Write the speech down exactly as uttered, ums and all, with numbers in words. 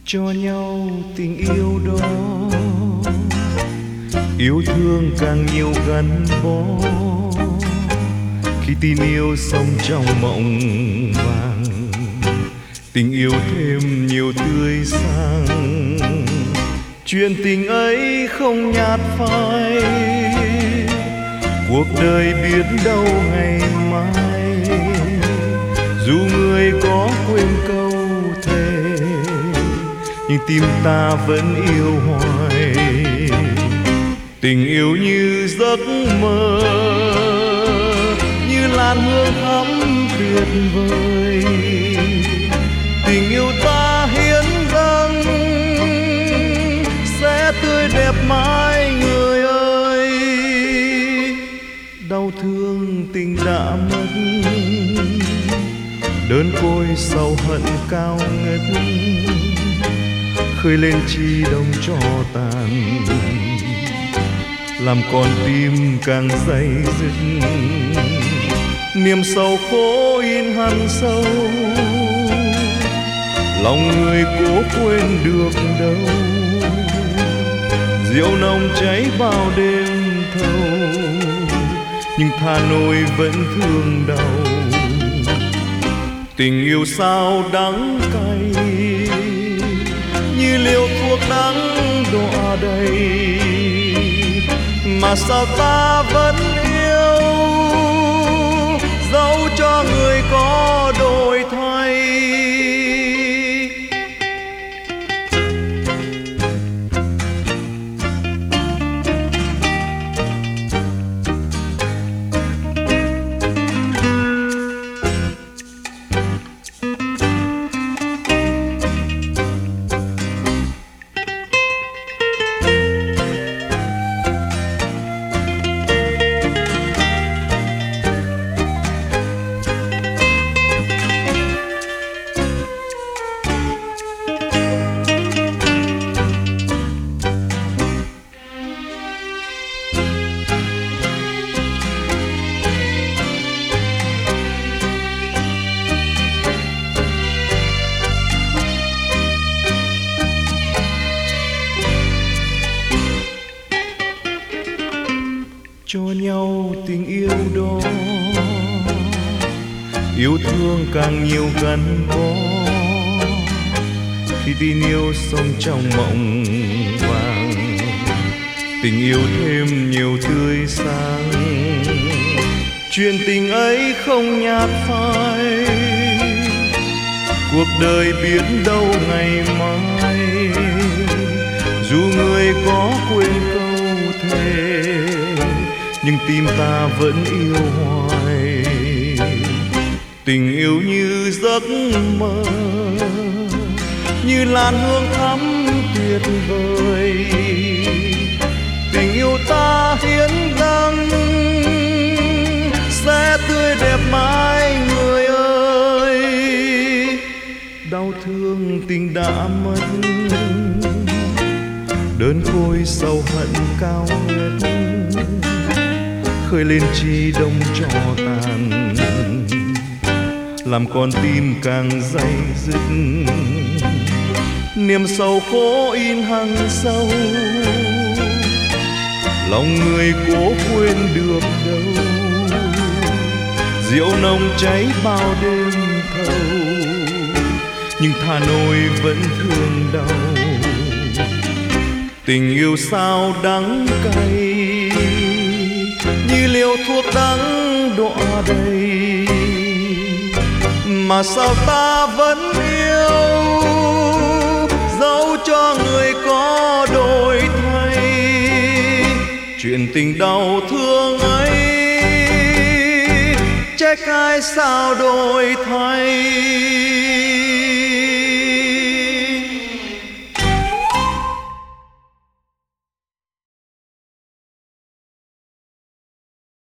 cho nhau tình yêu đó, yêu thương càng nhiều gắn bó. Khi tin yêu sống trong mộng vàng, tình yêu thêm nhiều tươi sáng. Chuyện tình ấy không nhạt phai, cuộc đời biết đâu ngày mai. Dù người có quên câu thề, nhưng tim ta vẫn yêu hoài. Tình yêu như giấc mơ, như làn hương thắm tuyệt vời. Tình yêu ta hiến dâng sẽ tươi đẹp mãi người ơi. Đau thương tình đã mất, đơn côi sầu hận cao ngất. Khơi lên chi đông cho tàn, làm con tim càng day dứt. Niềm sầu khổ in hằn sâu, lòng người cố quên được đâu. Rượu nồng cháy bao đêm thâu, nhưng thà nỗi vẫn thương đau. Tình yêu sao đắng cay, như liều thuốc đắng đọa đầy. Mà sao ta vẫn yêu, dẫu cho người có đổi thay. Cho nhau tình yêu đó, yêu thương càng nhiều gắn bó. Khi tin yêu sống trong mộng vàng, tình yêu thêm nhiều tươi sáng. Chuyện tình ấy không nhạt phai, cuộc đời biết đâu ngày mai. Dù người có quên câu thề, nhưng tim ta vẫn yêu hoài. Tình yêu như giấc mơ, như làn hương thắm tuyệt vời. Tình yêu ta hiến dâng sẽ tươi đẹp mãi người ơi. Đau thương tình đã mất, đơn côi sầu hận cao ngất. Khơi lên chi đông cho tàn, làm con tim càng day dứt. Niềm sầu khổ in hằn sâu, lòng người cố quên được đâu. Rượu nồng cháy bao đêm thâu, nhưng thà nỗi vẫn thương đau. Tình yêu sao đắng cay, như liều thuốc đắng đọa đầy. Mà sao ta vẫn yêu, dẫu cho người có đổi thay. Chuyện tình đau thương ấy, trách ai sao đổi thay.